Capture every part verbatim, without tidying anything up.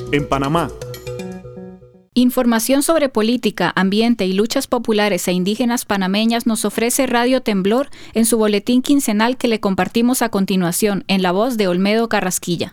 en Panamá. Información sobre política, ambiente y luchas populares e indígenas panameñas nos ofrece Radio Temblor en su boletín quincenal que le compartimos a continuación en la voz de Olmedo Carrasquilla.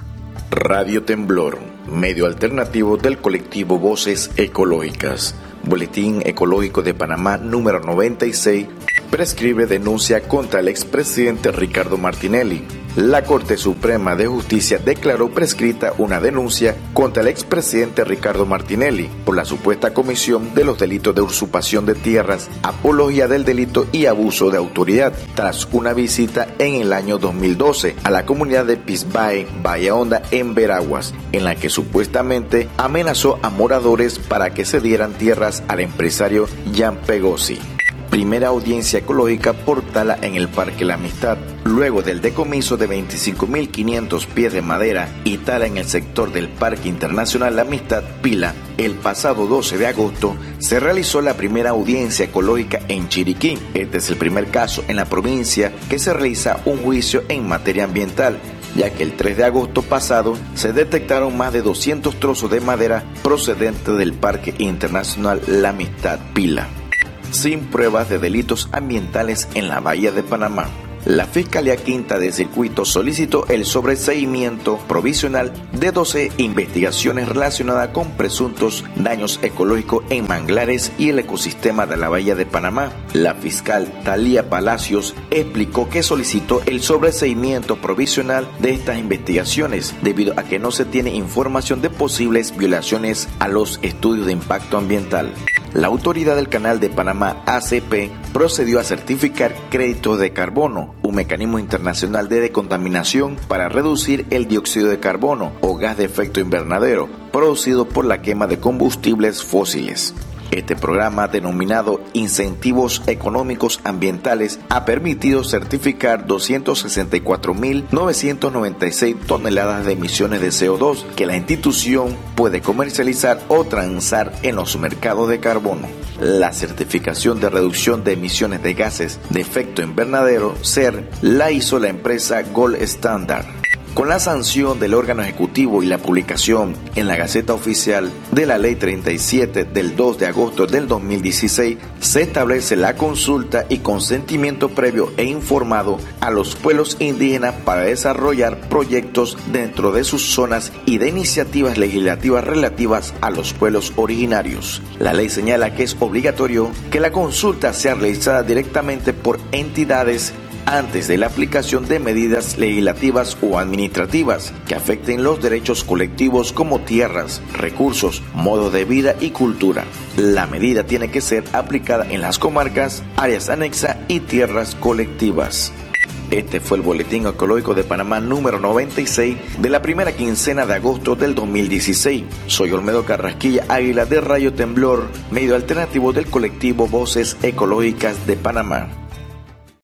Radio Temblor, medio alternativo del colectivo Voces Ecológicas. Boletín Ecológico de Panamá número noventa y seis prescribe denuncia contra el expresidente Ricardo Martinelli. La Corte Suprema de Justicia declaró prescrita una denuncia contra el expresidente Ricardo Martinelli por la supuesta comisión de los delitos de usurpación de tierras, apología del delito y abuso de autoridad, tras una visita en el año dos mil doce a la comunidad de Pisbae, Bahía Honda, en Veraguas, en la que supuestamente amenazó a moradores para que cedieran tierras al empresario Jan Pegosi. Primera audiencia ecológica por tala en el Parque La Amistad. Luego del decomiso de veinticinco mil quinientos pies de madera y tala en el sector del Parque Internacional La Amistad Pila, el pasado doce de agosto se realizó la primera audiencia ecológica en Chiriquí. Este es el primer caso en la provincia que se realiza un juicio en materia ambiental, ya que el tres de agosto pasado se detectaron más de doscientos trozos de madera procedentes del Parque Internacional La Amistad Pila, sin pruebas de delitos ambientales en la Bahía de Panamá. La Fiscalía Quinta de Circuito solicitó el sobreseimiento provisional de doce investigaciones relacionadas con presuntos daños ecológicos en manglares y el ecosistema de la Bahía de Panamá. La fiscal Talía Palacios explicó que solicitó el sobreseimiento provisional de estas investigaciones debido a que no se tiene información de posibles violaciones a los estudios de impacto ambiental. La Autoridad del Canal de Panamá, A C P, procedió a certificar créditos de carbono, un mecanismo internacional de decontaminación para reducir el dióxido de carbono o gas de efecto invernadero producido por la quema de combustibles fósiles. Este programa, denominado Incentivos Económicos Ambientales, ha permitido certificar doscientas sesenta y cuatro mil novecientas noventa y seis toneladas de emisiones de C O dos que la institución puede comercializar o transar en los mercados de carbono. La certificación de reducción de emisiones de gases de efecto invernadero, C E R, la hizo la empresa Gold Standard. Con la sanción del órgano ejecutivo y la publicación en la Gaceta Oficial de la Ley treinta y siete del dos de agosto del dos mil dieciséis, se establece la consulta y consentimiento previo e informado a los pueblos indígenas para desarrollar proyectos dentro de sus zonas y de iniciativas legislativas relativas a los pueblos originarios. La ley señala que es obligatorio que la consulta sea realizada directamente por entidades antes de la aplicación de medidas legislativas o administrativas que afecten los derechos colectivos como tierras, recursos, modo de vida y cultura. La medida tiene que ser aplicada en las comarcas, áreas anexas y tierras colectivas. Este fue el Boletín Ecológico de Panamá número noventa y seis de la primera quincena de agosto del dos mil dieciséis. Soy Olmedo Carrasquilla Águila de Radio Temblor, medio alternativo del colectivo Voces Ecológicas de Panamá.